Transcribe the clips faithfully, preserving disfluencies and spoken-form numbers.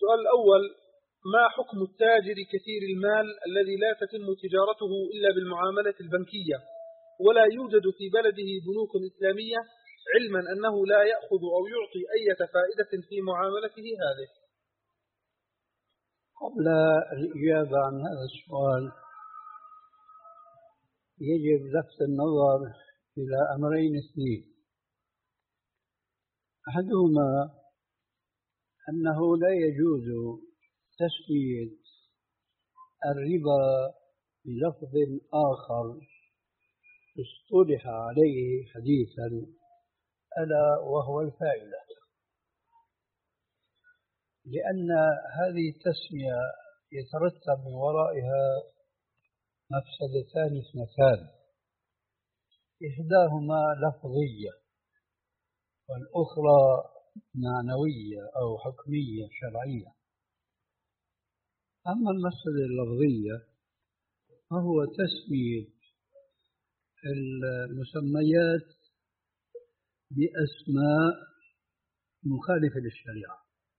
السؤال الأول: ما حكم التاجر كثير المال الذي لا تتم تجارته إلا بالمعاملة البنكية ولا يوجد في بلده بنوك إسلامية، علما أنه لا يأخذ أو يعطي أي فائدة في معاملته هذه؟ قبل الإجابة عن هذا السؤال يجب لفت النظر إلى أمرين اثنين. أحدهما أنه لا يجوز تسمية الربا بلفظ آخر اصطلح عليه حديثا، ألا وهو الفائدة، لأن هذه التسمية يترتب من ورائها مفسدتان اثنتان، إحداهما لفظية والأخرى معنوية أو حكمية شرعية. أما المفسدة اللفظية فهو تسمية المسميات بأسماء مخالفة للشريعة.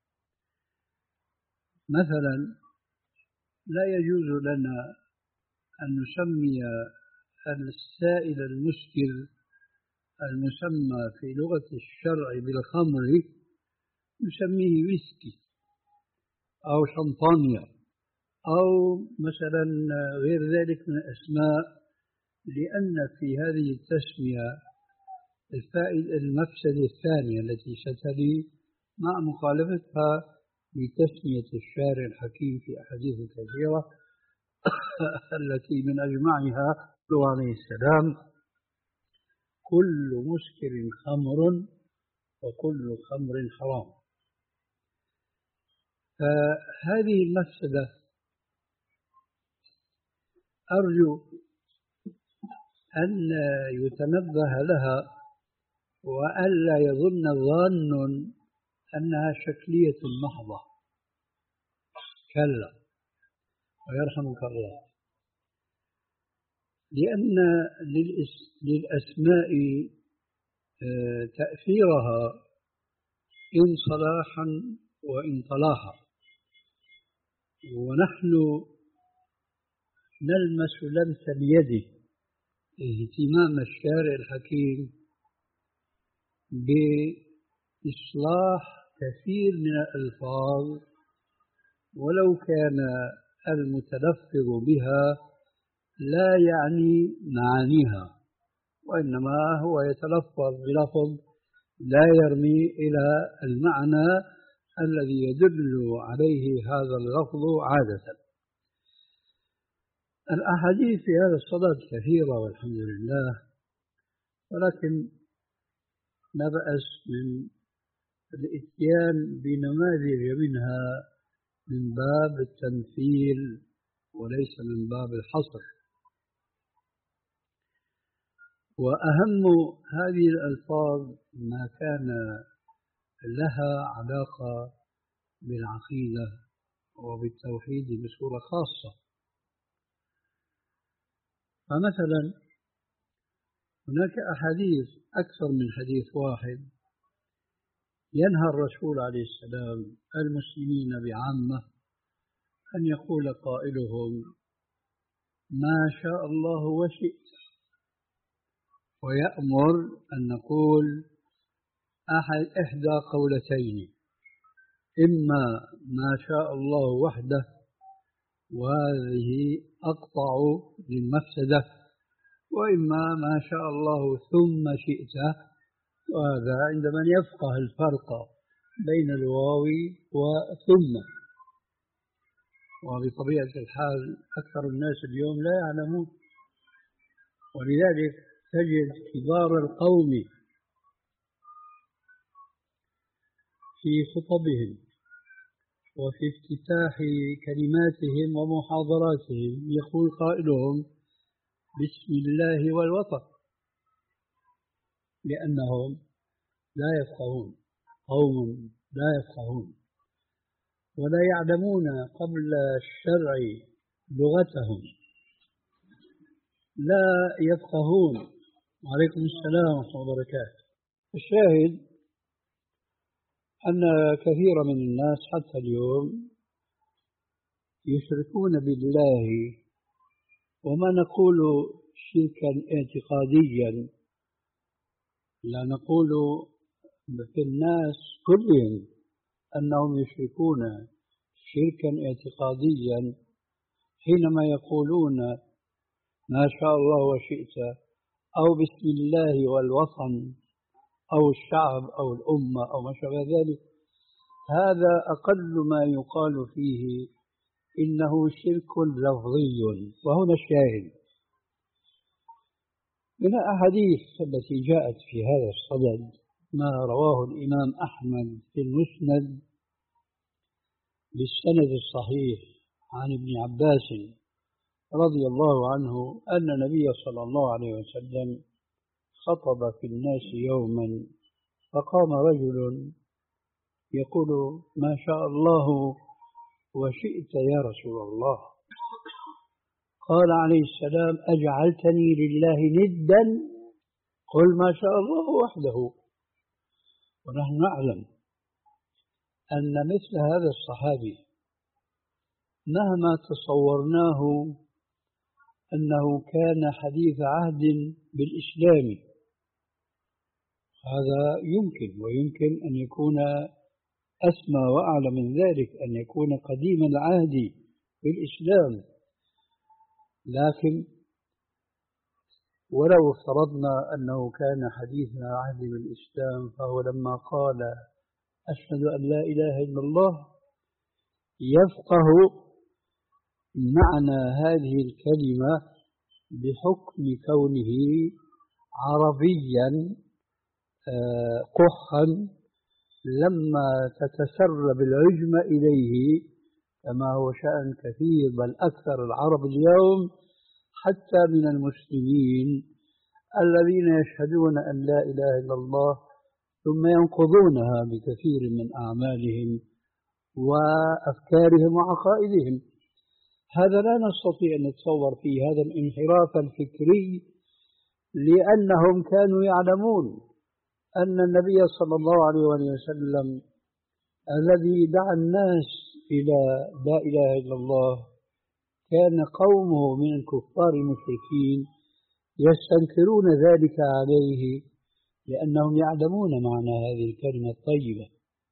مثلا لا يجوز لنا أن نسمي السائل المسكر المسمى في لغة الشرع بالخمر نسميه ويسكي أو شمبانيا أو مثلا غير ذلك من الأسماء، لأن في هذه التسمية الفائدة المفسدة الثانية التي ستلي مع مخالفتها لتسمية الشارع الحكيم في أحاديث كثيرة التي من أجمعها قوله عليه السلام: كل مسكر خمر وكل خمر حرام. فهذه المفسدة أرجو أن يتنبه لها وألا يظن ظان أنها شكلية محضة، كلا ويرحمك الله، لأن للأسماء تأثيرها إن صلاحا وإن طلاحا، ونحن نلمس لمس بيده اهتمام الشارع الحكيم بإصلاح كثير من الألفاظ ولو كان المتلفظ بها لا يعني معانيها، وإنما هو يتلفظ بلفظ لا يرمي إلى المعنى الذي يدل عليه هذا اللفظ عادة. الأحاديث في هذا الصدد كثيرة والحمد لله، ولكن لا بأس من الإتيان بنماذج منها من باب التمثيل وليس من باب الحصر. وأهم هذه الألفاظ ما كان لها علاقة بالعقيدة وبالتوحيد بصورة خاصة. فمثلا هناك أحاديث أكثر من حديث واحد ينهى الرسول عليه السلام المسلمين بعامة أن يقول قائلهم ما شاء الله وشئت، ويأمر أن نقول أحد إحدى قولتين: إما ما شاء الله وحده وهذه أقطع للمفسدة، وإما ما شاء الله ثم شئت، وهذا عند من يفقه الفرق بين الواو وثم. وبطبيعة الحال أكثر الناس اليوم لا يعلمون، ولذلك تجد كبار القوم في خطبهم وفي افتتاح كلماتهم ومحاضراتهم يقول قائلهم بسم الله والوطن، لأنهم لا يفقهون، قوم لا يفقهون ولا يعلمون قبل الشرع لغتهم، لا يفقهون. وعليكم السلام ورحمة الله وبركاته. الشاهد أن كثير من الناس حتى اليوم يشركون بالله، وما نقول شركا اعتقاديا، لا نقول في الناس كلهم أنهم يشركون شركا اعتقاديا حينما يقولون ما شاء الله وشئت، أو بسم الله والوطن أو الشعب أو الأمة أو ما شابه ذلك. هذا أقل ما يقال فيه إنه شرك لفظي. وهنا الشاهد من الأحاديث التي جاءت في هذا الصدد ما رواه الإمام أحمد في المسند بالسند الصحيح عن ابن عباس رضي الله عنه أن النبي صلى الله عليه وسلم خطب في الناس يوما، فقام رجل يقول ما شاء الله وشئت يا رسول الله. قال عليه السلام أجعلتني لله ندا؟ قل ما شاء الله وحده. ونحن نعلم أن مثل هذا الصحابي مهما تصورناه أنه كان حديث عهد بالإسلام، هذا يمكن، ويمكن أن يكون أسمى وأعلى من ذلك، أن يكون قديم العهد بالإسلام. لكن ولو افترضنا أنه كان حديث عهد بالإسلام، فهو لما قال أشهد أن لا إله إلا الله يفقه معنى هذه الكلمة بحكم كونه عربيا قحا لما تتسرب العجمة إليه، كما هو شأن كثير بل أكثر العرب اليوم حتى من المسلمين الذين يشهدون أن لا إله إلا الله ثم ينقضونها بكثير من أعمالهم وأفكارهم وعقائدهم. هذا لا نستطيع أن نتصور فيه هذا الانحراف الفكري، لأنهم كانوا يعلمون أن النبي صلى الله عليه وسلم الذي دعا الناس إلى لا إله إلا الله كان قومه من الكفار المشركين يستنكرون ذلك عليه، لأنهم يعلمون معنى هذه الكلمة الطيبة،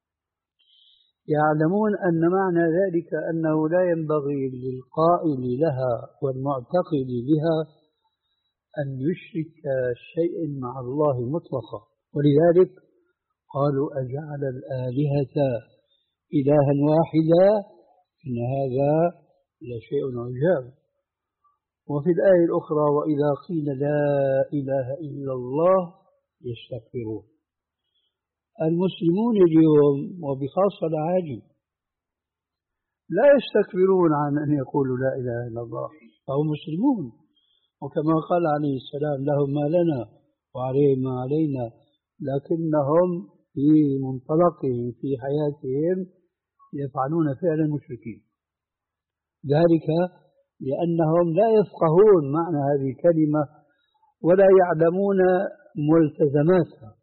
يعلمون أن معنى ذلك أنه لا ينبغي للقائل لها والمعتقد بها أن يشرك شيء مع الله مطلقا. ولذلك قالوا أجعل الآلهة إلها واحدا إن هذا لشيء عجاب. وفي الآية الأخرى وإذا قيل لا إله إلا الله يستكبرون. المسلمون اليوم وبخاصة العاجم لا يستكبرون عن أن يقولوا لا إله إلا الله، فهم مسلمون، وكما قال عليه السلام لهم ما لنا وعليهم ما علينا، لكنهم في منطلقهم في حياتهم يفعلون فعل المشركين، ذلك لأنهم لا يفقهون معنى هذه الكلمة ولا يعلمون ملتزماتها.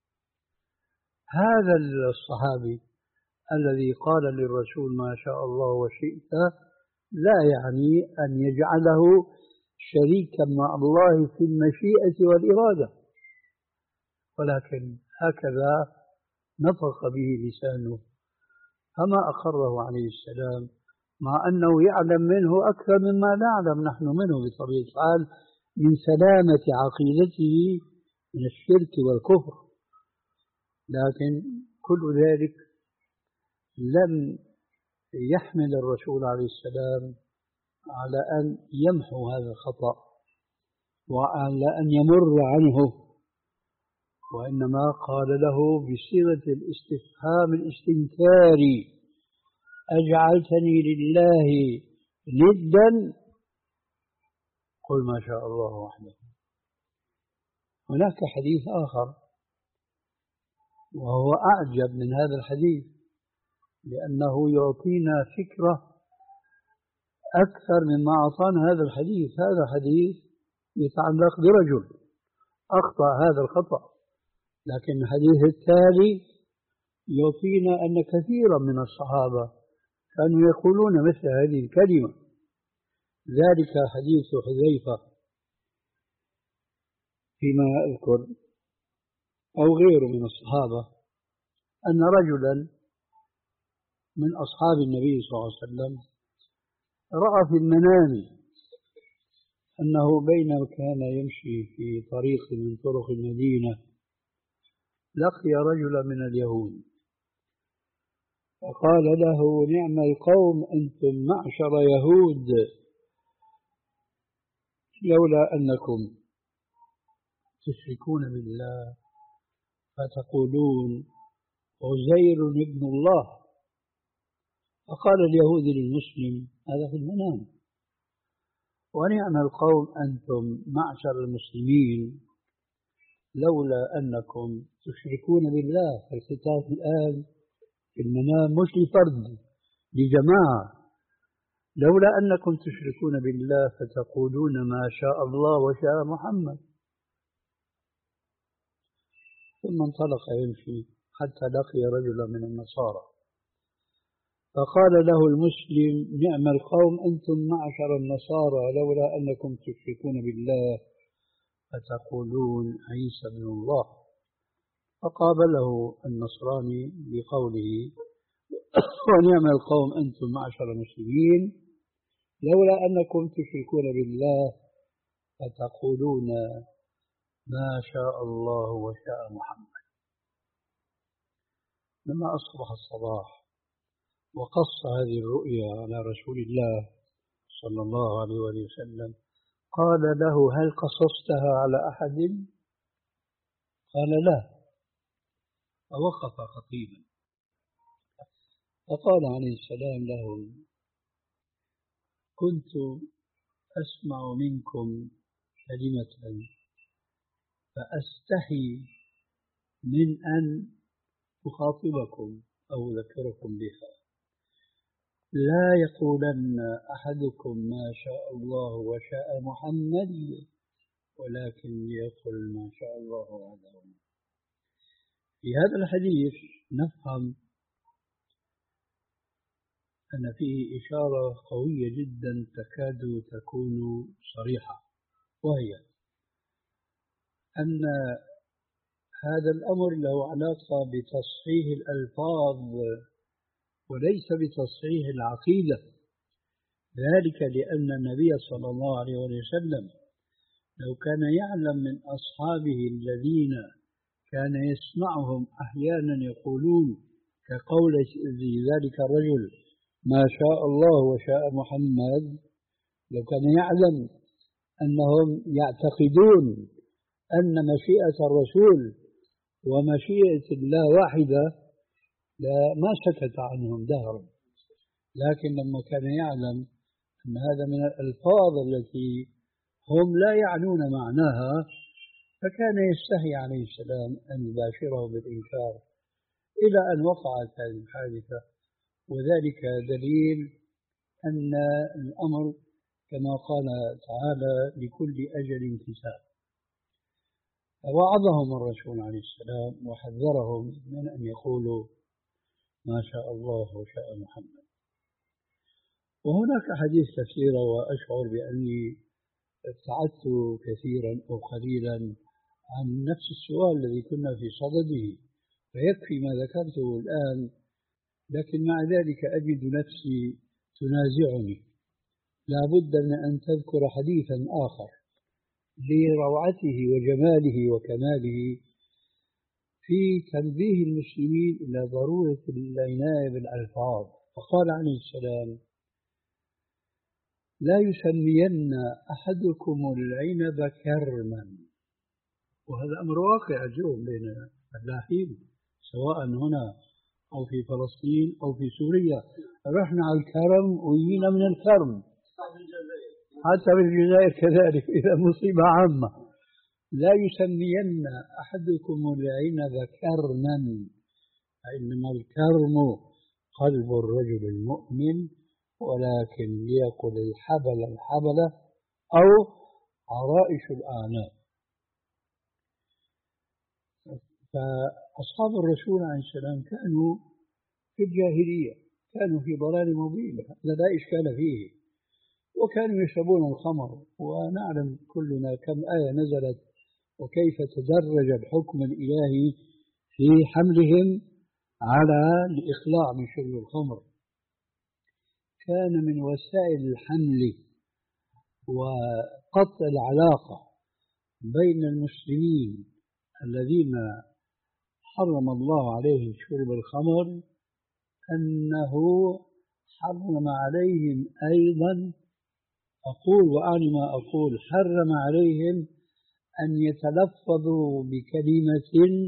هذا الصحابي الذي قال للرسول ما شاء الله وشئت لا يعني أن يجعله شريكا مع الله في المشيئة والإرادة، ولكن هكذا نطق به لسانه، فما أقره عليه السلام مع أنه يعلم منه أكثر مما نعلم نحن منه بطبيعة الحال من سلامة عقيدته من الشرك والكفر. لكن كل ذلك لم يحمل الرسول عليه السلام على أن يمحو هذا الخطأ وعلى أن يمر عنه، وإنما قال له بصيغة الاستفهام الاستنكاري أجعلتني لله ندا؟ قل ما شاء الله وحده. هناك حديث آخر وهو أعجب من هذا الحديث، لأنه يعطينا فكرة أكثر مما أعطانا هذا الحديث. هذا حديث يتعلق برجل أخطأ هذا الخطأ، لكن الحديث التالي يعطينا أن كثيرا من الصحابة كانوا يقولون مثل هذه الكلمة. ذلك حديث حذيفة فيما أذكر أو غيره من الصحابة أن رجلا من أصحاب النبي صلى الله عليه وسلم رأى في المنام أنه بينما كان يمشي في طريق من طرق المدينة لقي رجلا من اليهود فقال له: نعم القوم أنتم معشر يهود، لولا أنكم تشركون بالله فتقولون عزير ابن الله. فقال اليهودي للمسلم: هذا في المنام. ونعم القوم أنتم معشر المسلمين لولا أنكم تشركون بالله. فالخطاب الآن في المنام مش لفرد، لجماعة. لولا أنكم تشركون بالله فتقولون ما شاء الله وشاء محمد. ثم انطلق يمشي حتى لقي رجلا من النصارى فقال له المسلم: نعم القوم أنتم معشر النصارى لولا أنكم تشركون بالله فتقولون عيسى ابن الله. فقابله النصراني بقوله: ونعم القوم أنتم معشر المسلمين لولا أنكم تشركون بالله فتقولون ما شاء الله وشاء محمد. لما أصبح الصباح وقص هذه الرؤيا على رسول الله صلى الله عليه وسلم قال له: هل قصصتها على أحد؟ قال: لا. فوقف خطيبا فقال عليه السلام لهم: كنت أسمع منكم كلمة فأستحي من أن أخاطبكم أو أذكركم بها. لا يقولن أحدكم ما شاء الله وشاء محمد ولكن يقول ما شاء الله وحده. في هذا الحديث نفهم أن فيه إشارة قوية جدا تكاد تكون صريحة، وهي أن هذا الأمر له علاقة بتصحيح الألفاظ وليس بتصحيح العقيدة. ذلك لأن النبي صلى الله عليه وسلم لو كان يعلم من أصحابه الذين كان يسمعهم أحيانا يقولون كقول ذلك الرجل ما شاء الله وشاء محمد، لو كان يعلم أنهم يعتقدون أن مشيئة الرسول ومشيئة الله واحدة ما سكت عنهم دهرا. لكن لما كان يعلم أن هذا من الألفاظ التي هم لا يعنون معناها فكان يستحي عليه السلام أن يباشره بالإنكار إلى أن وقعت هذه الحادثة. وذلك دليل أن الأمر كما قال تعالى لكل أجل كتاب. فوعظهم الرسول عليه السلام وحذرهم من أن يقولوا ما شاء الله وشاء محمد. وهناك حديث كثيرة وأشعر بأني ابتعدت كثيرا أو قليلا عن نفس السؤال الذي كنا في صدده، فيكفي ما ذكرته الآن، لكن مع ذلك أجد نفسي تنازعني. لا بد من أن تذكر حديثا آخر لروعته وجماله وكماله في تنبيه المسلمين إلى ضرورة العناية بالألفاظ. فقال عليه السلام: لا يسمين أحدكم العنب كرما. وهذا أمر واقع اليوم بين الفلاحين سواء هنا أو في فلسطين أو في سوريا. رحنا على الكرم وجينا من الكرم، حتى في الجزائر كذلك إذا مصيبة عامة. لا يسمين أحدكم العنب كرما فإنما الكرم قلب الرجل المؤمن، ولكن ليقل الحبل الحبل أو عرائش الأعناق. فأصحاب الرسول عليه السلام كانوا في الجاهلية، كانوا في ضلال مبين لا إشكال فيه، وكانوا يشربون الخمر، ونعلم كلنا كم آية نزلت وكيف تدرج الحكم الإلهي في حملهم على الإقلاع من شرب الخمر. كان من وسائل الحمل وقطع العلاقة بين المسلمين الذين حرم الله عليهم شرب الخمر أنه حرم عليهم أيضا، أقول وأعني ما أقول، حرم عليهم أن يتلفظوا بكلمة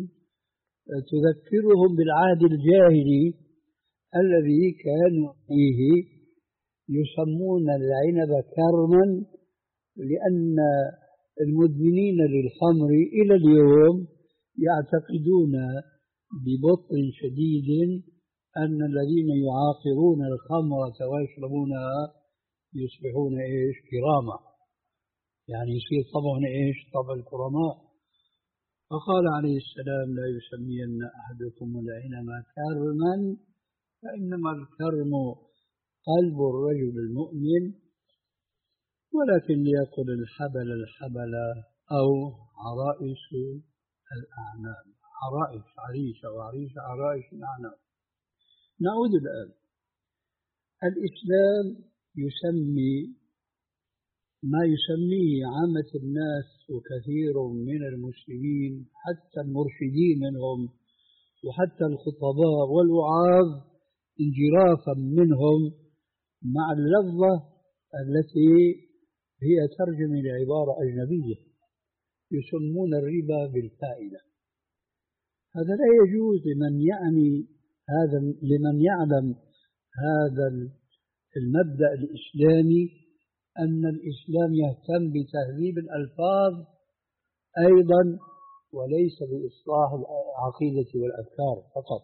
تذكرهم بالعهد الجاهلي الذي كانوا فيه يسمون العنب كرما، لأن المدمنين للخمر إلى اليوم يعتقدون ببطء شديد أن الذين يعاقرون الخمرة ويشربونها يصبحون إيش؟ كراما، يعني يصير طبعهم إيش؟ طبع الكرماء. فقال عليه السلام: لا يسمين أحدكم العنب كرما، فإنما الكرم قلب الرجل المؤمن، ولكن ليأكل الحبل الحبل أو عرائس الأعناب. عرائس عريشة وعريشة عرائس الأعناب. نعود الآن. الإسلام يسمي ما يسميه عامة الناس وكثير من المسلمين حتى المرشدين منهم وحتى الخطباء والوعاظ انجرافا منهم مع اللفظة التي هي ترجمة لعبارة أجنبية، يسمون الربا بالفائدة. هذا لا يجوز لمن يعني هذا، لمن يعلم هذا المبدأ الإسلامي، أن الإسلام يهتم بتهذيب الألفاظ أيضا وليس بإصلاح العقيدة والأفكار فقط.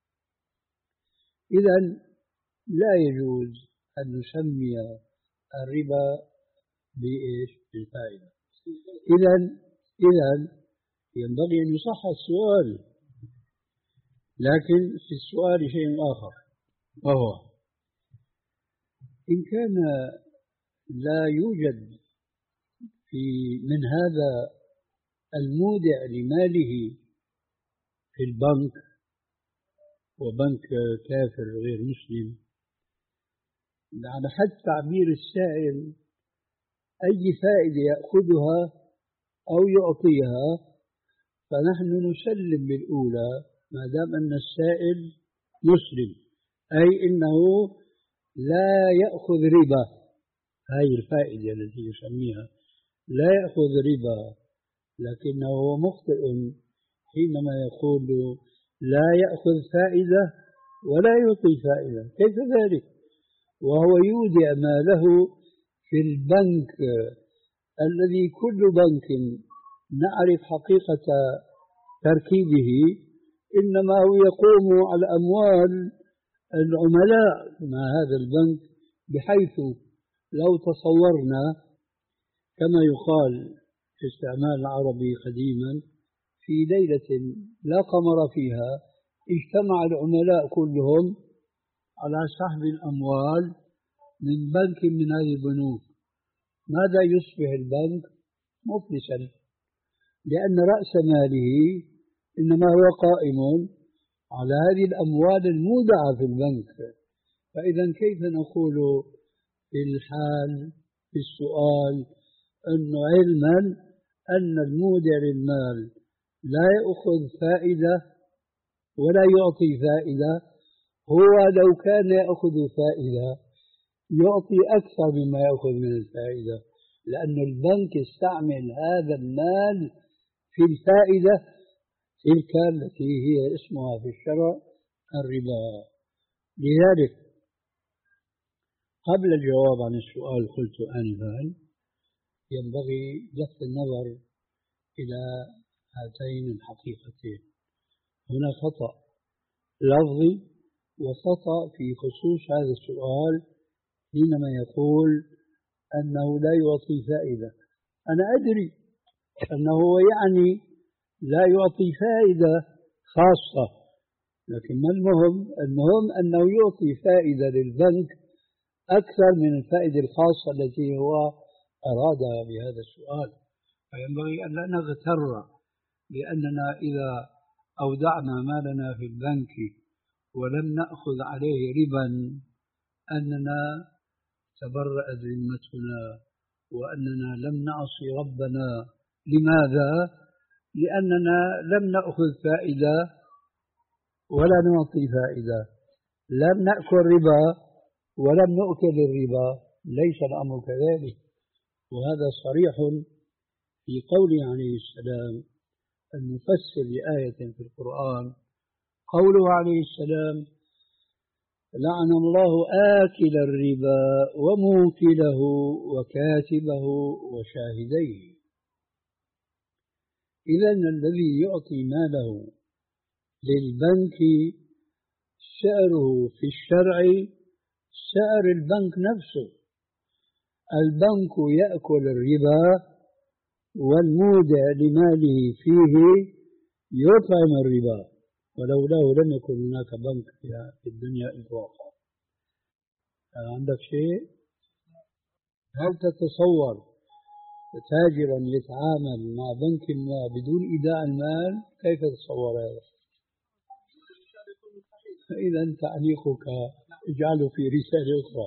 إذن لا يجوز أن نسمي الربا بإيش؟ بالفائدة. إذن إذن ينبغي أن يصح السؤال، لكن في السؤال شيء آخر، وهو إن كان لا يوجد في من هذا المودع لماله في البنك، وبنك كافر غير مسلم، على حد تعبير السائل أي فائدة يأخذها أو يعطيها، فنحن نسلم بالأولى ما دام أن السائل مسلم، أي إنه لا يأخذ ربا. هاي الفائدة التي يسميها لا يأخذ ربا، لكنه مخطئ حينما يقول لا يأخذ فائدة ولا يعطي فائدة. كيف ذلك وهو يودع ماله في البنك الذي كل بنك نعرف حقيقة تركيبه إنما هو يقوم على أموال العملاء مع هذا البنك، بحيث لو تصورنا كما يقال في استعمال العربي قديما في ليلة لا قمر فيها اجتمع العملاء كلهم على سحب الأموال من بنك من هذه البنوك، ماذا يصبح البنك؟ مفلسا، لأن رأس ماله إنما هو قائم على هذه الأموال المودعة في البنك. فإذا كيف نقول في الحال في السؤال أنه علما أن المودع للمال لا يأخذ فائدة ولا يعطي فائدة، هو لو كان يأخذ فائدة يعطي أكثر مما يأخذ من الفائدة، لأن البنك يستعمل هذا المال في الفائدة تلك التي هي اسمها في الشرع الربا. لذلك قبل الجواب عن السؤال قلت آنفا ينبغي لفت النظر إلى هاتين الحقيقتين. هنا خطأ لفظي وخطأ في خصوص هذا السؤال حينما يقول أنه لا يعطي فائدة. أنا أدري أنه يعني لا يعطي فائدة خاصة، لكن ما المهم؟ المهم أنه يعطي فائدة للبنك أكثر من الفائدة الخاصة التي هو أرادها بهذا السؤال. فينبغي أن لا نغتر بأننا إذا أودعنا مالنا في البنك ولم نأخذ عليه ربا أننا تبرأت ذمتنا وأننا لم نعصي ربنا. لماذا؟ لأننا لم نأخذ فائدة ولا نعطي فائدة، لم نأكل ربا ولم نؤكل الربا، ليس الأمر كذلك. وهذا صريح في قوله عليه السلام المفسر لآية في القرآن، قوله عليه السلام: لعن الله آكل الربا وموكله وكاتبه وشاهديه. إذن الذي يعطي ماله للبنك سعره في الشرع سعر البنك نفسه. البنك يأكل الربا والمودع لماله فيه يطعم الربا، ولولاه لم يكن هناك بنك في الدنيا إطلاقا. عندك شيء؟ هل تتصور تاجرا يتعامل مع بنك ما بدون إيداع المال؟ كيف تتصور هذا؟ فإذا تعليقك اجعله في رسالة أخرى.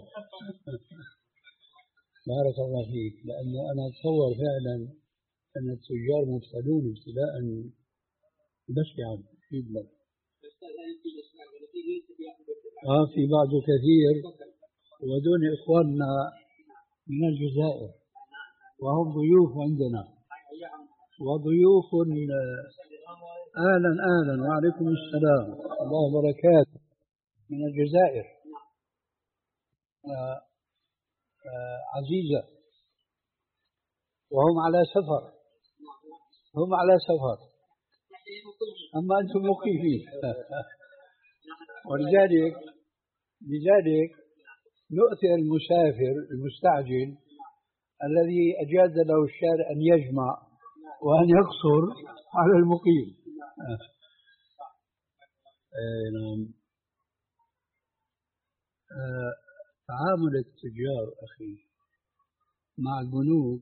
بارك الله فيك، لأنه أنا أتصور فعلا أن التجار مبتلون ابتلاء بشعا جدا. آه في بعض كثير، ودون إخواننا من الجزائر وهم ضيوف عندنا وضيوف. أهلا أهلا وعليكم السلام الله وبركاته من الجزائر. آه آه عزيزة، وهم على سفر، هم على سفر، أما أنتم مقيمين. ولذلك لذلك نؤثر المسافر المستعجل الذي أجاز له الشارع أن يجمع وأن يقصر على المقيم. آه نعم. آه تعامل التجار أخي مع البنوك،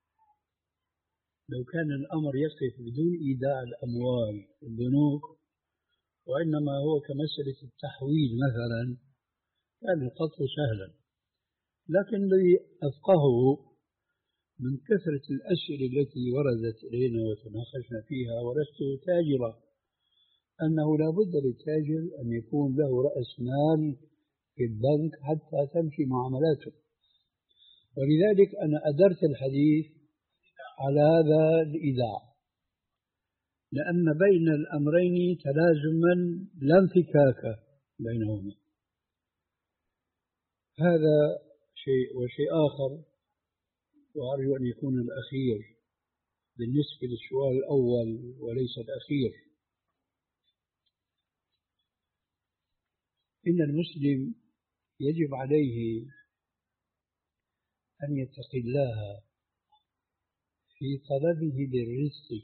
لو كان الأمر يقف بدون إيداع الأموال في البنوك وإنما هو كمسألة التحويل مثلا كان القطع سهلا. لكن الذي أفقهه من كثرة الأسئلة التي وردت إلينا وتناقشنا فيها، ولست تاجرا، أنه لا بد للتاجر أن يكون له رأس مال في البنك حتى تمشي معاملاته. ولذلك أنا أدرت الحديث على هذا الإيداع، لأن بين الأمرين تلازما لا انفكاك بينهما. هذا شيء. وشيء آخر، وأرجو أن يكون الأخير بالنسبة للسؤال الأول وليس الأخير، إن المسلم يجب عليه أن يتقي الله في طلبه للرزق،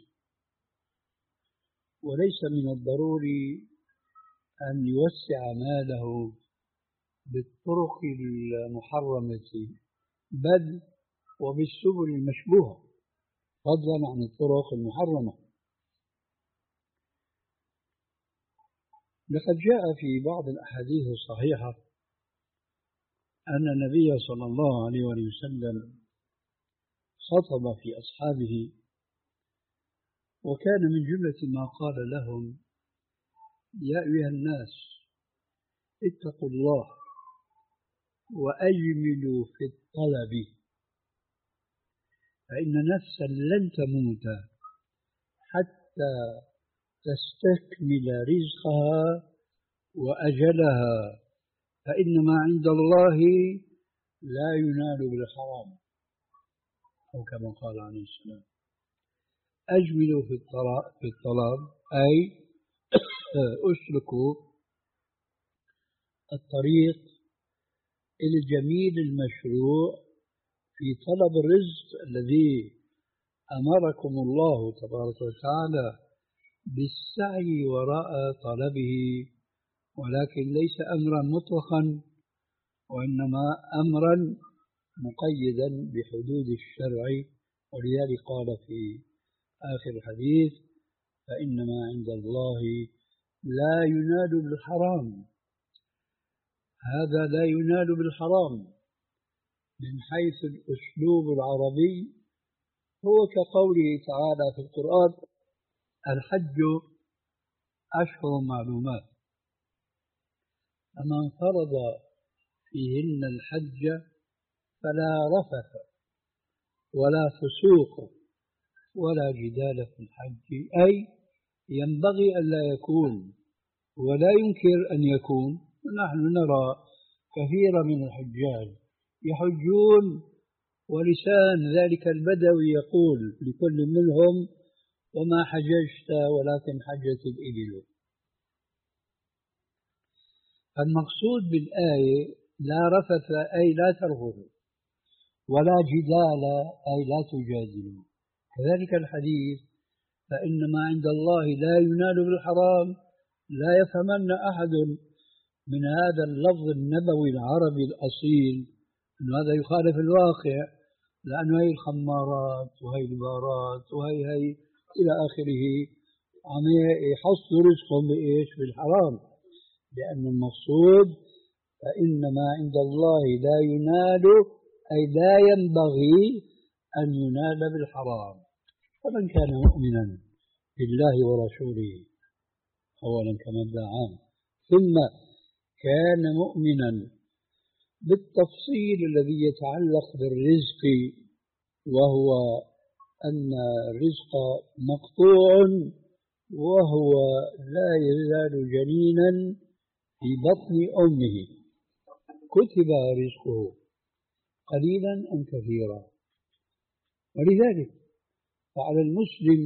وليس من الضروري أن يوسع ماله بالطرق المحرمة بل وبالسبل المشبوهة، فضلا عن الطرق المحرمة. لقد جاء في بعض الأحاديث الصحيحة أن النبي صلى الله عليه وسلم خطب في أصحابه، وكان من جملة ما قال لهم: يا أيها الناس اتقوا الله وأجملوا في الطلب، فإن نفسا لن تموت حتى تستكمل رزقها وأجلها، فإن ما عند الله لا ينال بالحرام، أو كما قال عليه السلام. أجملوا في الطلب أي أسلكوا الطريق الجميل المشروع في طلب الرزق الذي أمركم الله تبارك وتعالى بالسعي وراء طلبه، ولكن ليس أمرا مطلقا، وإنما أمرا مقيدا بحدود الشرع. ولذلك قال في آخر الحديث: فإنما عند الله لا ينال بالحرام. هذا لا ينال بالحرام من حيث الأسلوب العربي هو كقوله تعالى في القرآن: الحج أشهر معلومات، فمن فرض فيهن الحج فلا رفث ولا فسوق ولا جدال في الحج، أي ينبغي أن لا يكون ولا ينكر أن يكون. نحن نرى كثيرا من الحجاج يحجون ولسان ذلك البدوي يقول لكل منهم: وما حججت ولكن حجت الإبل. المقصود بالآية لا رفث أي لا ترفثوا، ولا جدال أي لا تجادلوا. كذلك الحديث: فإنما عند الله لا ينال بالحرام، لا يفهمن أحد من هذا اللفظ النبوي العربي الأصيل أن هذا يخالف الواقع، لأنه هي الخمارات وهي البارات وهي هي إلى آخره عم يحصلوا رزقهم بإيش؟ بالحرام. لأن المقصود فإنما عند الله لا ينال أي لا ينبغي أن ينال بالحرام. فمن كان مؤمنا بالله ورسوله أولا كمبدأ عام، ثم كان مؤمنا بالتفصيل الذي يتعلق بالرزق، وهو أن الرزق مقطوع وهو لا يزال جنينا في بطن أمه، كتب رزقه قليلا أم كثيرا. ولذلك فعلى المسلم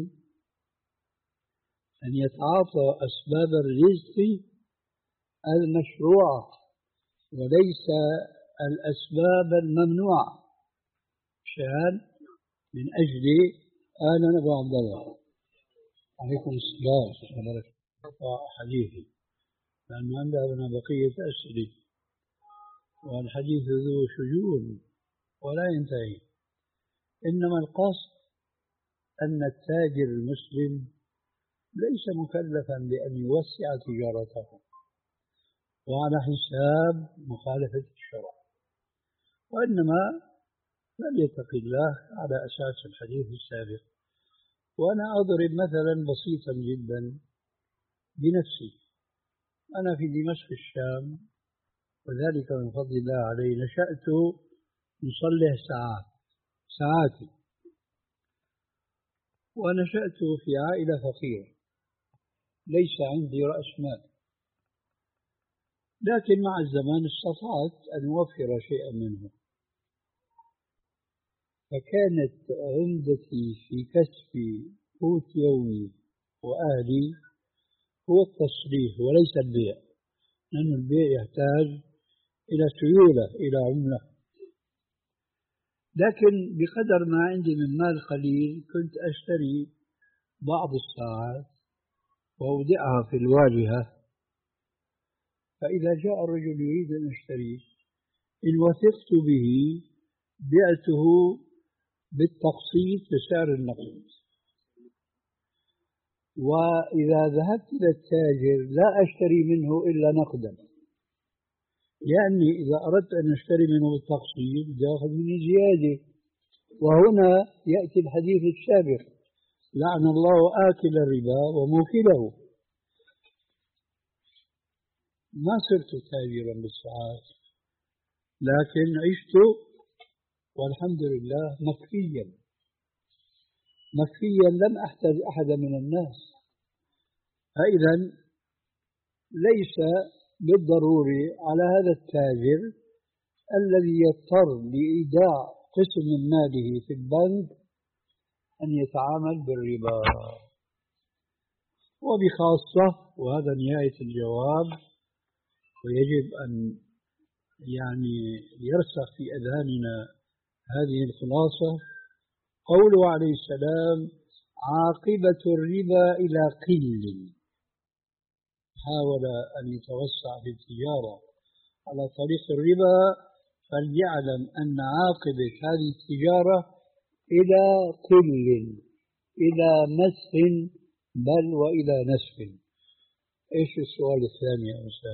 أن يتعاطى أسباب الرزق المشروعة وليس الأسباب الممنوعة. شان من أجل أنا أبو عبد الله عليكم السلام ورحمة حديثي، لأن عندنا بقية أسئلة والحديث ذو شجون ولا ينتهي. إنما القصد أن التاجر المسلم ليس مكلفا بأن يوسع تجارته وعلى حساب مخالفة الشرع، وإنما فليتق الله على أساس الحديث السابق. وأنا أضرب مثلا بسيطا جدا بنفسي. أنا في دمشق الشام، وذلك من فضل الله علي، نشأت مصلح ساعات ساعاتي، ونشأت في عائلة فقيرة ليس عندي رأس مال، لكن مع الزمان استطعت أن أوفر شيئا منه. فكانت عمدتي في كسب قوت يومي وأهلي هو التصريف وليس البيع، لأن البيع يحتاج إلى سيولة إلى عملة. لكن بقدر ما عندي من مال قليل كنت أشتري بعض الساعات وأودعها في الواجهة، فإذا جاء الرجل يريد أن يشتريه إن وثقت به بعته بالتقسيط بسعر النقد، وإذا ذهبت إلى التاجر لا أشتري منه إلا نقدا، لأني إذا أردت أن أشتري منه بالتقسيط يأخذ مني زيادة. وهنا يأتي الحديث السابق: لعن الله آكل الربا وموكله. ما صرت تاجرا بالساعات، لكن عشت والحمد لله مكفيا مكفيا لم أحتاج أحدا من الناس. فإذا ليس بالضروري على هذا التاجر الذي يضطر لإيداع قسم من ماله في البنك أن يتعامل بالربا. وبخاصة، وهذا نهاية الجواب ويجب أن يعني يرسخ في أذهاننا هذه الخلاصة، قوله عليه السلام: عاقبة الربا إلى قل، حاول أن يتوسع في التجارة على طريق الربا، فليعلم أن عاقبة هذه التجارة إلى قل، إلى مسخ، بل وإلى نسف. إيش السؤال الثاني يا أستاذ؟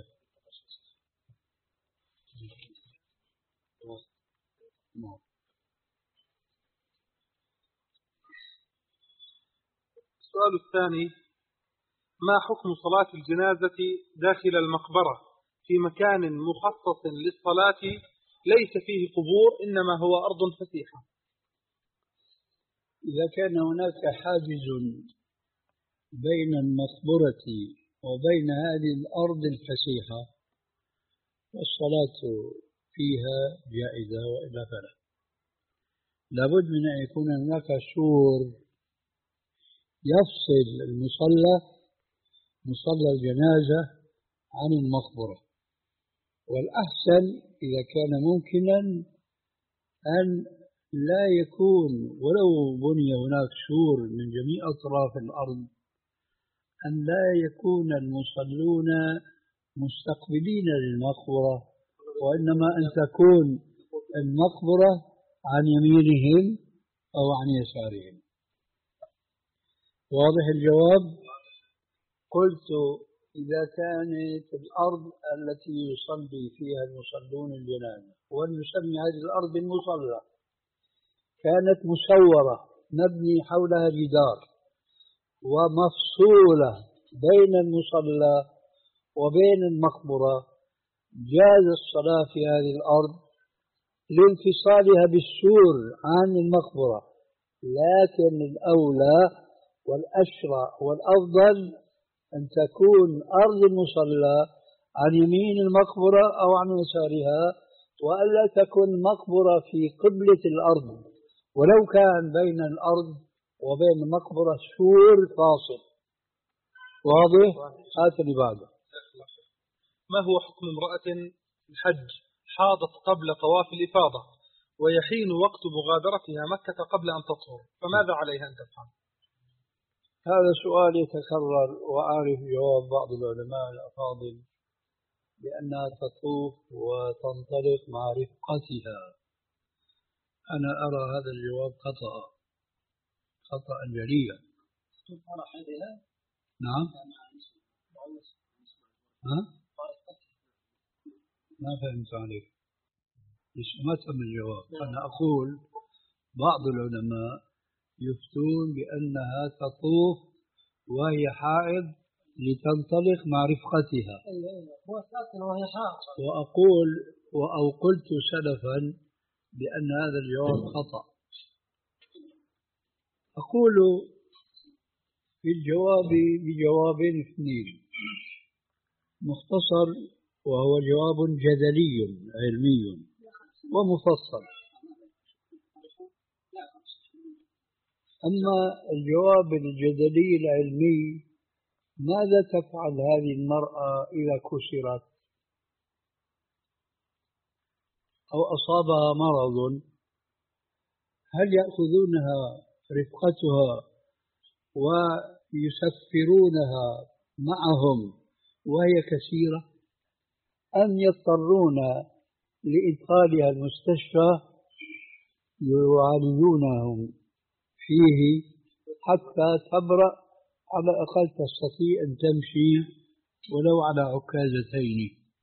السؤال الثاني: ما حكم صلاة الجنازة داخل المقبرة في مكان مخصص للصلاة ليس فيه قبور إنما هو أرض فسيحة؟ إذا كان هناك حاجز بين المقبرة وبين هذه الأرض الفسيحة والصلاة فيها جائزة، وإلا فلا. لابد من أن يكون هناك سور يفصل المصلى مصلى الجنازة عن المقبرة، والأحسن إذا كان ممكنا أن لا يكون ولو بني هناك سور من جميع أطراف الأرض، أن لا يكون المصلون مستقبلين للمقبرة، وإنما أن تكون المقبرة عن يمينهم أو عن يسارهم. واضح الجواب؟ قلت إذا كانت الأرض التي يصلي فيها المصلون الجنازة، ونسمي هذه الأرض المصلى، كانت مسورة مبني حولها جدار ومفصولة بين المصلى وبين المقبرة، جاز الصلاة في هذه الأرض لانفصالها بالسور عن المقبرة، لكن الأولى والأشرع والأفضل أن تكون أرض المصلى عن يمين المقبرة أو عن يسارها، وألا تكون المقبرة في قبلة الأرض ولو كان بين الأرض وبين المقبرة سور فاصل. واضح؟ هات اللي بعده. ما هو حكم امرأة الحج حاضت قبل طواف الإفاضة ويحين وقت مغادرتها مكة قبل أن تطهر، فماذا عليها أن تفعل؟ هذا سؤال يتكرر، وأعرف جواب بعض العلماء الأفاضل بأنها تطوف وتنطلق مع رفقتها. أنا أرى هذا الجواب خطأ خطأ جليا. نعم. ها؟ ما فهمت عليك. ما تم الجواب. أنا أقول بعض العلماء يفتون بأنها تطوف وهي حائض لتنطلق مع رفقتها، وأقول أو قلت سلفا بأن هذا الجواب خطأ. أقول في الجواب بجوابين اثنين: مختصر وهو جواب جدلي علمي ومفصل. أما الجواب الجدلي العلمي: ماذا تفعل هذه المرأة إذا كسرت أو أصابها مرض؟ هل يأخذونها رفقتها ويسفرونها معهم وهي كثيرة، أم يضطرون لإدخالها المستشفى يعالجونهم فيه حتى تبرأ، على الأقل تستطيع أن تمشي ولو على عكازتين؟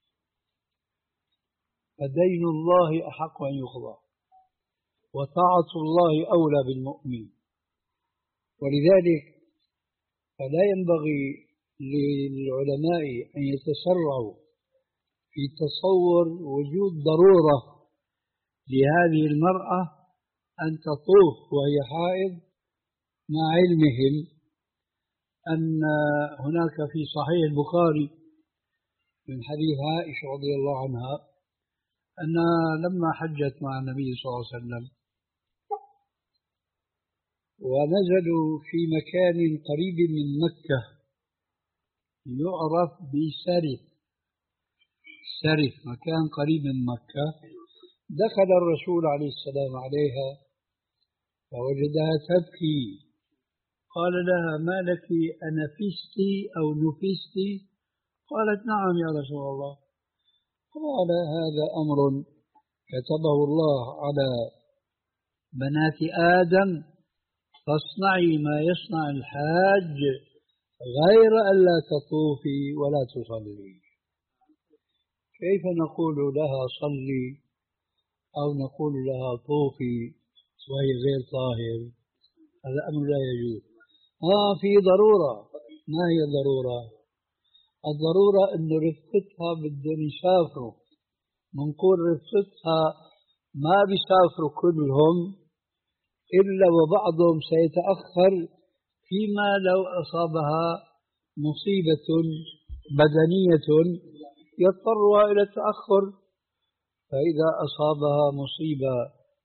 فدين الله أحق أن يقضى، وطاعة الله أولى بالمؤمن، ولذلك فلا ينبغي للعلماء أن يتسرعوا في تصور وجود ضرورة لهذه المرأة أن تطوف وهي حائض، مع علمهم أن هناك في صحيح البخاري من حديث عائشة رضي الله عنها أنها لما حجت مع النبي صلى الله عليه وسلم ونزلوا في مكان قريب من مكة يعرف بسرف، سرف مكان قريب من مكة، دخل الرسول عليه السلام عليها فوجدها تبكي، قال لها: ما لك أنفست أو نفست؟ قالت: نعم يا رسول الله. قال: هذا أمر كتبه الله على بنات آدم، فاصنعي ما يصنع الحاج غير ألا تطوفي ولا تصلي. كيف نقول لها صلي أو نقول لها طوفي وهي غير طاهر؟ هذا أمر لا يجوز. آه في ضرورة. ما هي الضرورة؟ الضرورة أن رفقتها بدهم يسافروا. منقول رفقتها ما بيسافروا كلهم إلا وبعضهم سيتأخر فيما لو أصابها مصيبة بدنية يضطرها إلى التأخر. فإذا أصابها مصيبة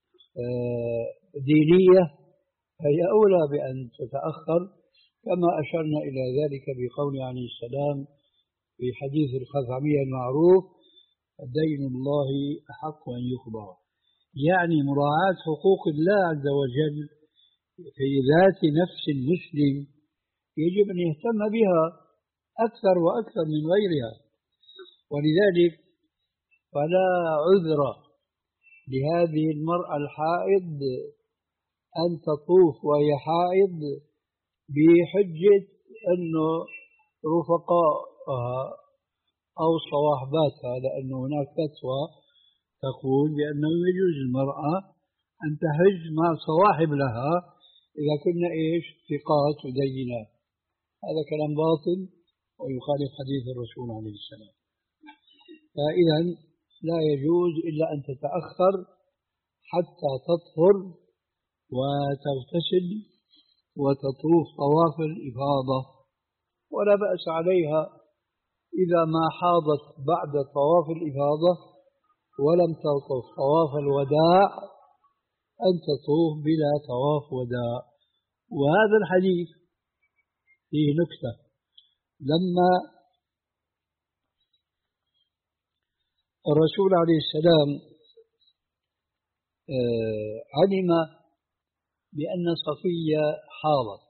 دينية فهي أولى بأن تتأخر، كما أشرنا إلى ذلك بقول عليه السلام في حديث الخثعمية المعروف: دين الله أحق أن يقضى. يعني مراعاة حقوق الله عز وجل في ذات نفس المسلم يجب أن يهتم بها أكثر وأكثر من غيرها. ولذلك فلا عذر لهذه المرأة الحائض أن تطوف وهي حائض بحجة أنه رفقائها أو صواحباتها، لأن هناك فتوى تقول بأنه يجوز المرأة أن تحج مع صواحب لها إذا كنا إيش ثقات ودينات. هذا كلام باطل ويخالف حديث الرسول عليه السلام. فإذا لا يجوز إلا أن تتأخر حتى تطهر وتغتسل وتطوف طواف الإفاضة، ولا بأس عليها إذا ما حاضت بعد طواف الإفاضة ولم تطوف طواف الوداع أن تطوف بلا طواف وداع. وهذا الحديث فيه نكتة: لما الرسول عليه السلام علم بأن صفية حاضت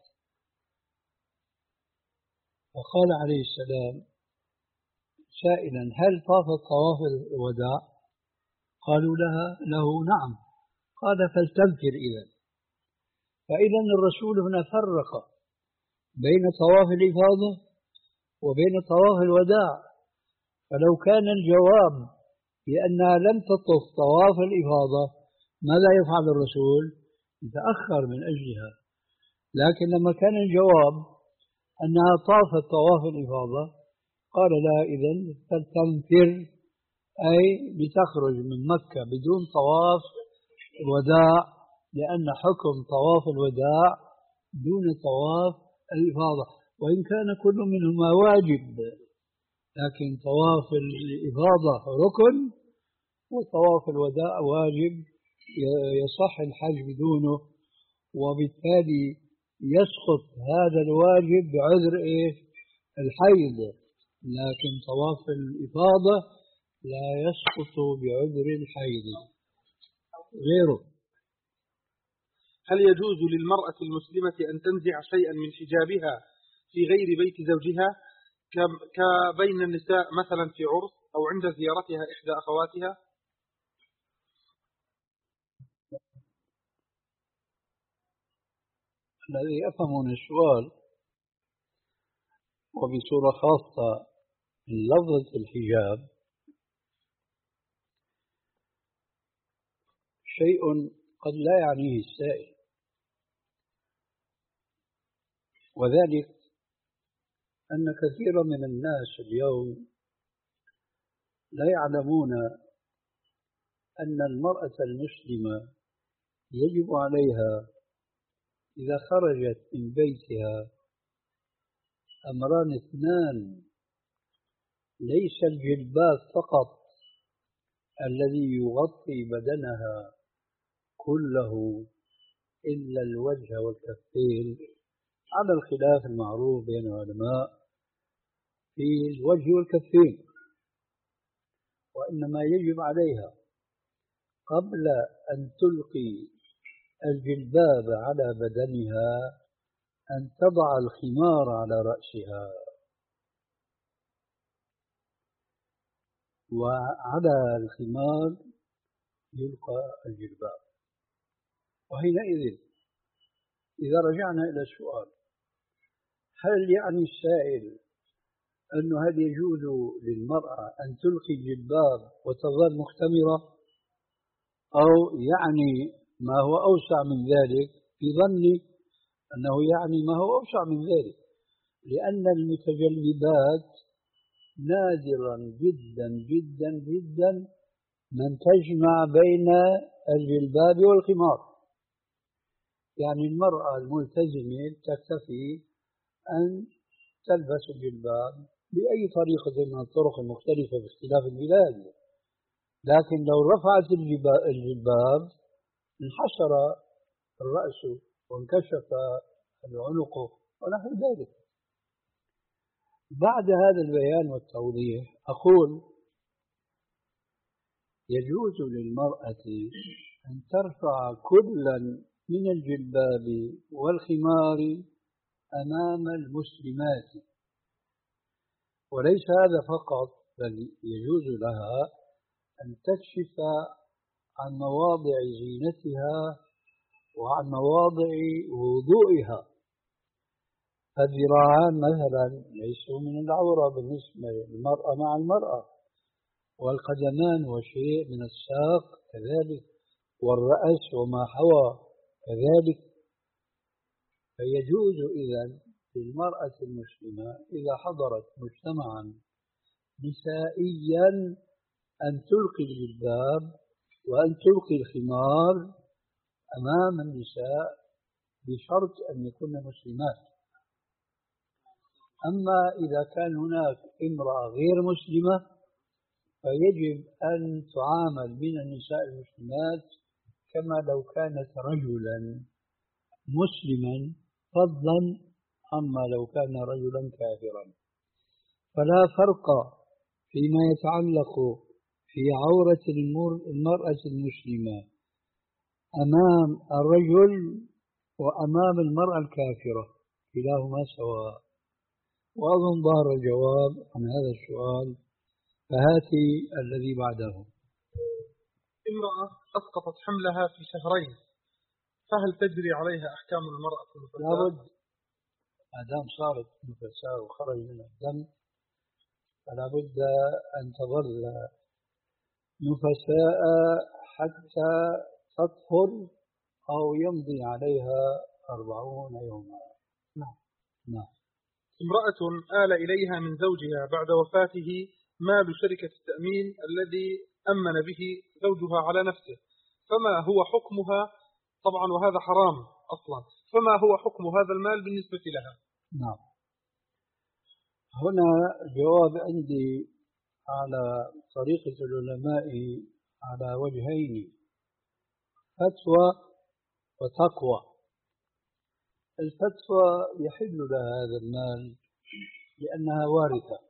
فقال عليه السلام سائلا: هل طافت طواف الوداع؟ قالوا لها له: نعم. قال: فلتذكر إذا. فإذا الرسول هنا فرق بين طواف الإفاضة وبين طواف الوداع. فلو كان الجواب بأنها لم تطف طواف الإفاضة ماذا يفعل الرسول؟ يتأخر من أجلها. لكن لما كان الجواب أنها طافت طواف الإفاضة قال لها: إذن فلتنفر، أي بتخرج من مكة بدون طواف الوداع، لأن حكم طواف الوداع دون طواف الإفاضة، وإن كان كل منهما واجب، لكن طواف الإفاضة ركن وطواف الوداع واجب يصح الحج بدونه، وبالتالي يسقط هذا الواجب بعذر إيه؟ الحيض. لكن طواف الإفاضة لا يسقط بعذر الحيض غيره. هل يجوز للمرأة المسلمة أن تنزع شيئا من حجابها في غير بيت زوجها كبين النساء مثلا في عرس أو عند زيارتها إحدى أخواتها؟ الذي أفهم من السؤال وبصورة خاصة لفظة الحجاب شيء قد لا يعنيه السائل، وذلك أن كثيرا من الناس اليوم لا يعلمون أن المرأة المسلمة يجب عليها إذا خرجت من بيتها أمران اثنان: ليس الجلباب فقط الذي يغطي بدنها كله إلا الوجه والكفين، على الخلاف المعروف بين العلماء في الوجه والكفين، وإنما يجب عليها قبل أن تلقي الجلباب على بدنها أن تضع الخمار على رأسها، وعلى الخمار يلقى الجلباب. وحينئذ إذا رجعنا إلى السؤال، هل يعني السائل أنه هل يجوز للمرأة أن تلقي الجلباب وتظل مختمرة، أو يعني ما هو أوسع من ذلك؟ في ظني أنه يعني ما هو أوسع من ذلك، لأن المتجلبات نادرا جدا جدا جدا من تجمع بين الجلباب والخمار. يعني المرأة الملتزمة تكتفي أن تلبس الجلباب بأي طريقة من الطرق المختلفة باختلاف البلاد، لكن لو رفعت الجلباب انحسر الرأس وانكشف العنق ونحو ذلك. بعد هذا البيان والتوضيح أقول يجوز للمرأة أن ترفع كلا من الجلباب والخمار أمام المسلمات، وليس هذا فقط، بل يجوز لها أن تكشف عن مواضع زينتها وعن مواضع وضوئها. الذراعان مثلا ليسوا من العورة بالنسبة للمرأة مع المرأة، والقدمان وشيء من الساق كذلك، والرأس وما حوى كذلك. فيجوز إذن للمرأة المسلمة إذا حضرت مجتمعا نسائيا أن تلقي الجلباب وأن تلقي الخمار أمام النساء بشرط أن يكون مسلمات. أما إذا كان هناك امرأة غير مسلمة فيجب أن تعامل من النساء المسلمات كما لو كانت رجلا مسلما، فضلا أما لو كان رجلا كافرا. فلا فرق فيما يتعلق في عورة المرأة المسلمة أمام الرجل وأمام المرأة الكافرة، كلاهما سواء. وأظن ظهر الجواب عن هذا السؤال، فهاتي الذي بعده. امرأة أسقطت حملها في شهرين، فهل تجري عليها أحكام المرأة النفساء؟ لابد ما دام صارت نفساء وخرج منها الدم فلا بد أن تظل نفساء حتى تطهر أو يمضي عليها أربعون يوما. نعم. نعم. امرأة آل إليها من زوجها بعد وفاته مال شركة التأمين الذي أمن به زوجها على نفسه، فما هو حكمها؟ طبعا وهذا حرام أصلا، فما هو حكم هذا المال بالنسبة لها؟ نعم. هنا جواب عندي على طريقة العلماء على وجهين: فتوى وتقوى. الفتوى يحل لها هذا المال لأنها وارثة،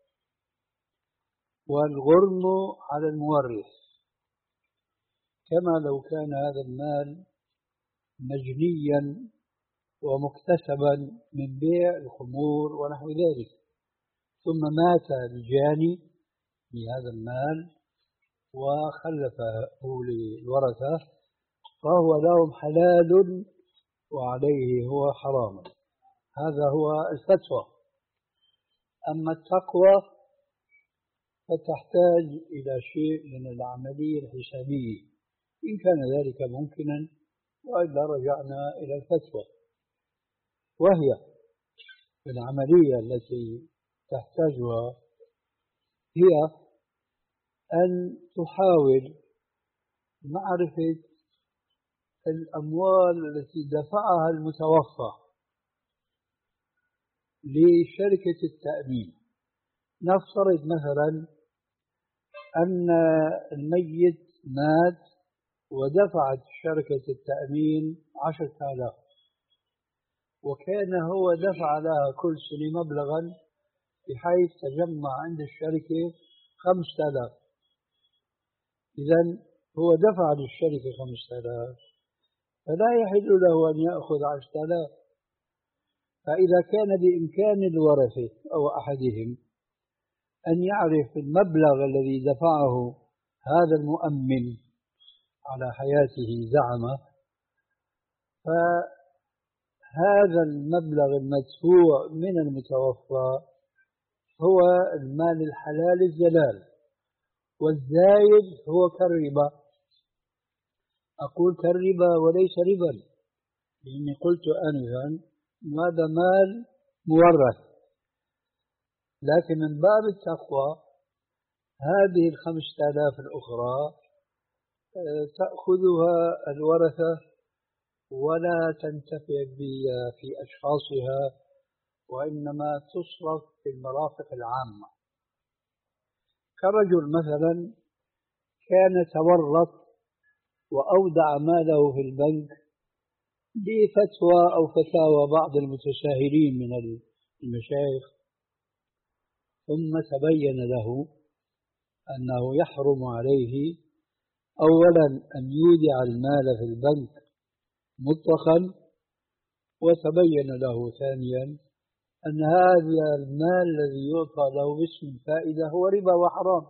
والغرم على المورث، كما لو كان هذا المال مجنيا ومكتسبا من بيع الخمور ونحو ذلك، ثم مات الجاني بهذا المال وخلفه للورثة، فهو لهم حلال وعليه هو حرام. هذا هو الفتوى. أما التقوى فتحتاج إلى شيء من العملية الحسابية، إن كان ذلك ممكنا، وإلا رجعنا إلى الفتوى. وهي العملية التي تحتاجها هي أن تحاول معرفة الأموال التي دفعها المتوفى لشركة التأمين. نفترض مثلا أن الميت مات ودفعت شركة التأمين عشرة آلاف، وكان هو دفع لها كل سنة مبلغا بحيث تجمع عند الشركة خمسة آلاف. إذن هو دفع للشركة خمسة آلاف، فلا يحل له أن يأخذ عشرة آلاف. فإذا كان بإمكان الورثة أو أحدهم أن يعرف المبلغ الذي دفعه هذا المؤمن على حياته زعمه، فهذا المبلغ المدفوع من المتوفى هو المال الحلال الزلال، والزايد هو كالربا. أقول كالربا وليس ربا، لأني قلت آنفا هذا مال مورث، لكن من باب التقوى هذه الخمسة آلاف الأخرى تأخذها الورثة ولا تنتفع بها في أشخاصها، وإنما تصرف في المرافق العامة. كرجل مثلا كان تورط وأودع ماله في البنك بفتوى أو فتاوى بعض المتساهلين من المشايخ، ثم تبين له أنه يحرم عليه أولا أن يودع المال في البنك مطلقا، وتبين له ثانيا أن هذا المال الذي يعطى له باسم الفائدة هو ربا وحرام،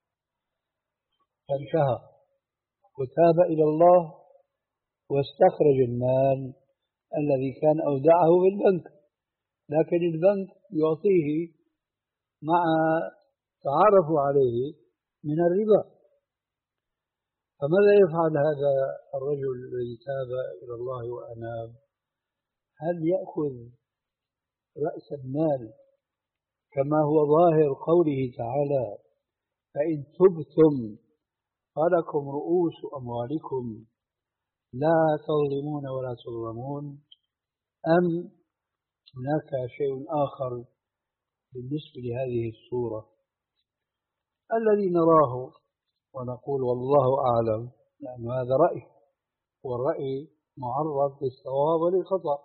فانتهى وتاب إلى الله واستخرج المال الذي كان أودعه في البنك، لكن البنك يعطيه مع تعارفوا عليه من الربا. فماذا يفعل هذا الرجل الذي تاب إلى الله وأناب؟ هل يأخذ رأس المال كما هو ظاهر قوله تعالى فإن تبتم فلكم رؤوس أموالكم لا تظلمون ولا تظلمون، أم هناك شيء آخر بالنسبة لهذه الصورة؟ الذي نراه ونقول والله أعلم، لأن هذا رأي، والرأي معرض للصواب وللخطأ.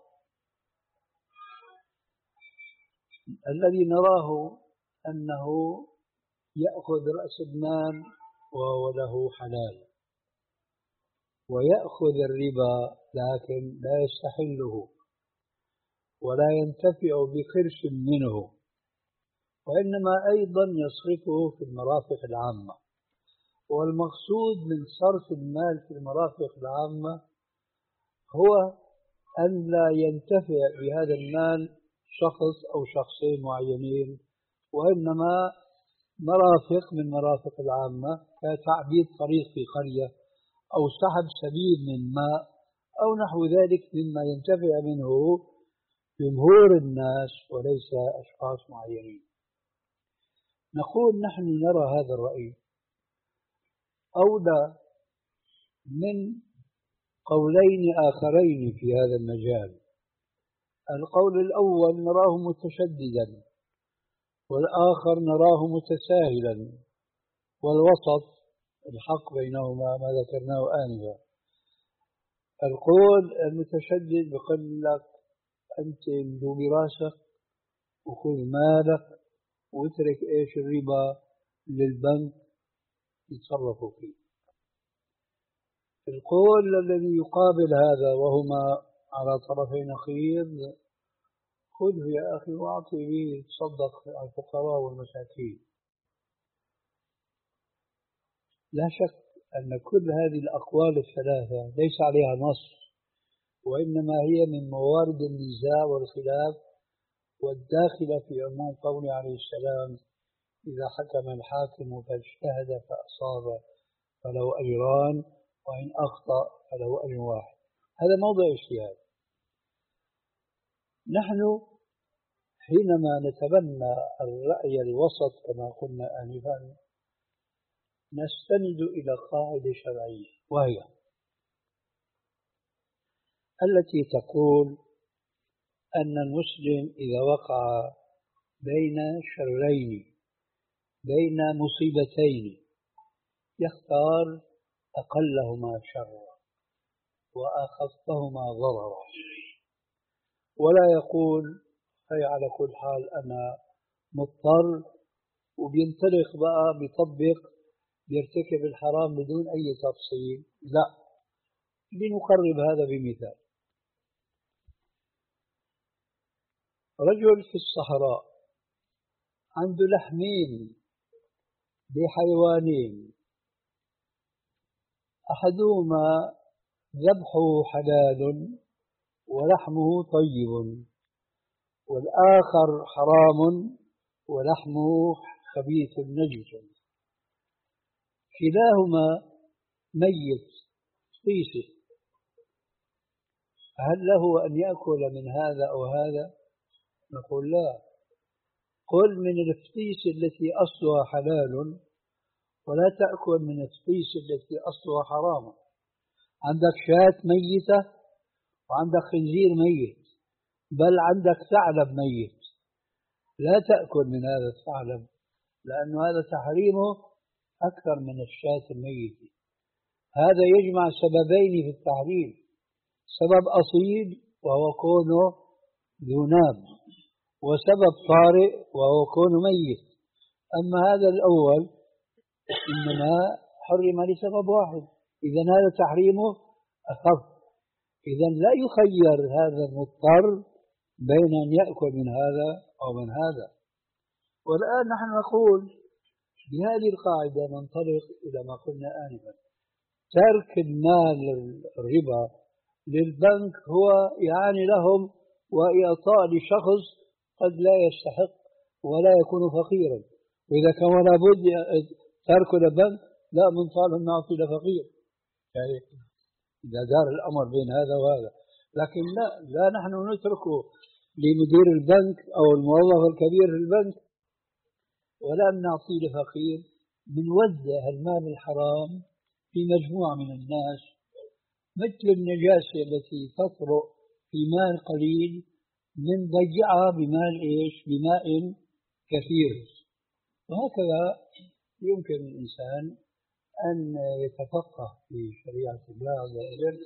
الذي نراه أنه يأخذ رأس المال وهو له حلال، ويأخذ الربا لكن لا يستحله ولا ينتفع بقرش منه، وإنما أيضا يصرفه في المرافق العامة. والمقصود من صرف المال في المرافق العامة هو أن لا ينتفع بهذا المال شخص أو شخصين معينين، وإنما مرافق من مرافق العامة كتعبيد طريق في قرية أو سحب سبيل من ماء أو نحو ذلك مما ينتفع منه جمهور الناس وليس أشخاص معينين. نقول نحن نرى هذا الرأي أولى من قولين آخرين في هذا المجال. القول الأول نراه متشددا، والآخر نراه متساهلا، والوسط الحق بينهما ما ذكرناه آنفا. القول المتشدد بيقول لك أنت امدو براسك وخذ مالك واترك إيش الربا للبنك يتصرفوا فيه. القول الذي يقابل هذا وهما على طرفي نقيض، خذه يا أخي وأعطي به تصدق على الفقراء والمساكين. لا شك أن كل هذه الأقوال الثلاثة ليس عليها نص، وإنما هي من موارد النزاع والخلاف والداخلة في عموم قوله عليه السلام إذا حكم الحاكم فاجتهد فأصاب فله أجران وإن أخطأ فله أجر واحد. هذا موضع اجتهاد. نحن حينما نتبنى الرأي الوسط كما قلنا آنفا نستند إلى قاعدة شرعية، وهي التي تقول أن المسلم إذا وقع بين شرين بين مصيبتين يختار أقلهما شرا وأخفهما ضررا، ولا يقول هي على كل حال أنا مضطر وبينطلق بقى بيطبق بيرتكب الحرام بدون أي تفصيل. لا، لنقرب هذا بمثال. رجل في الصحراء عنده لحمين لحيوانين، أحدهما ذبحه حلال ولحمه طيب، والآخر حرام ولحمه خبيث نجس، كلاهما ميت طيشه، هل له أن يأكل من هذا أو هذا؟ نقول لا، قل من الفتيس التي أصلها حلال ولا تأكل من الفتيس التي أصلها حرام. عندك شاة ميتة وعندك خنزير ميت، بل عندك ثعلب ميت، لا تأكل من هذا الثعلب لأن هذا تحريمه أكثر من الشاة الميتة. هذا يجمع سببين في التحريم، سبب أصيل وهو كونه ذو ناب، وسبب طارئ وهو كونه ميت. أما هذا الأول إنما حرم لسبب واحد، إذا هذا تحريمه أخف، إذا لا يخير هذا المضطر بين أن يأكل من هذا أو من هذا. والآن نحن نقول بهذه القاعدة ننطلق إلى ما قلنا آنفا، ترك المال الربا للبنك هو يعني لهم وإعطاء لشخص قد لا يستحق ولا يكون فقيرا، وإذا كان لابد ترك البنك لا من طالب نعطي لفقير، يعني إذا دار الأمر بين هذا وهذا. لكن لا لا نحن نتركه لمدير البنك أو الموظف الكبير في البنك ولا نعطي لفقير، بنوزع المال الحرام في مجموعة من الناس مثل النجاسة التي تطرأ في مال قليل من ضيعها بمال إيش؟ بماء كثير. وهكذا يمكن الإنسان أن يتفقه في شريعة الله عز وجل.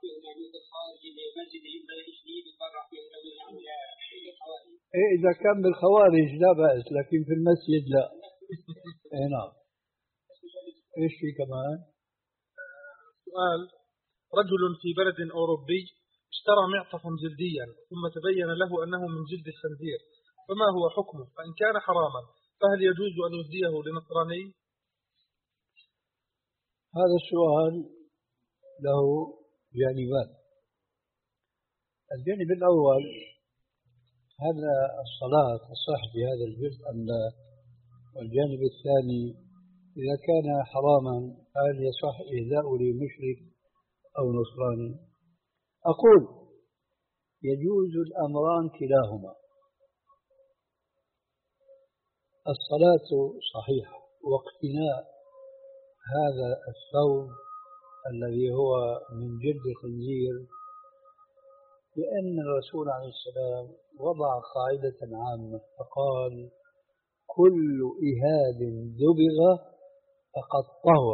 إيه إذا كان بالخوارج لا بأس، لكن في المسجد لا. إيه نعم. إيش في كمان؟ سؤال: رجل في بلد أوروبي اشترى معطفا جلديا ثم تبين له أنه من جلد الخنزير، فما هو حكمه؟ فإن كان حراما فهل يجوز أن يهديه لنصراني؟ هذا السؤال له جانبان. الجانب الأول، هذا الصلاة تصح بهذا الجزء أم لا؟ والجانب الثاني، إذا كان حراما هل يصح إهداء لمشرك أو نصراني؟ أقول يجوز الأمران كلاهما. الصلاة صحيحة، واقتناء هذا الثوب الذي هو من جلد الخنزير، لأن الرسول عليه السلام وضع قاعدة عامة فقال: كل إهاب دبغ فقد طهر،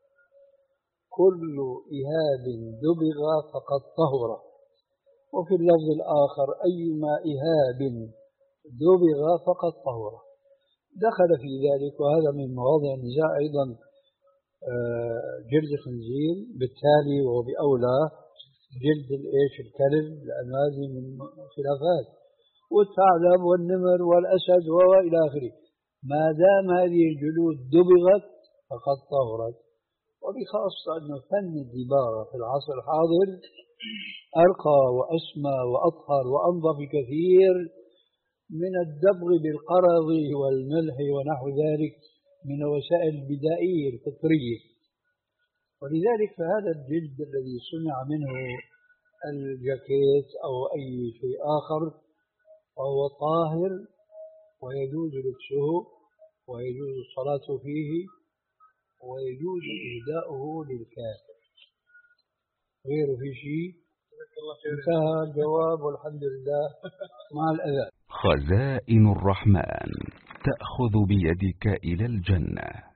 كل إهاب دبغ فقد طهر. وفي اللفظ الآخر: أيما إهاب دبغ فقد طهر. دخل في ذلك، وهذا من مواضع النزاع أيضا، جلد الخنزير، بالتالي وبأولى جلد الإيش الكلب، لأن هذه من خلافات، والثعلب والنمر والأسد وإلى آخره. ما دام هذه الجلود دبغت فقد طهرت. وبخاصة أن فن الدباغة في العصر الحاضر أرقى وأسمى وأطهر وأنظف كثير من الدبغ بالقرض والملح ونحو ذلك من الوسائل البدائية الفطرية. ولذلك فهذا الجلد الذي صنع منه الجاكيت أو أي شيء آخر فهو طاهر ويجوز لبسه ويجوز الصلاة فيه ويجوز إهداؤه للكافر، غير في شيء. انتهى الجواب والحمد لله مع الأذان. خزائن الرحمن تأخذ بيدك إلى الجنة.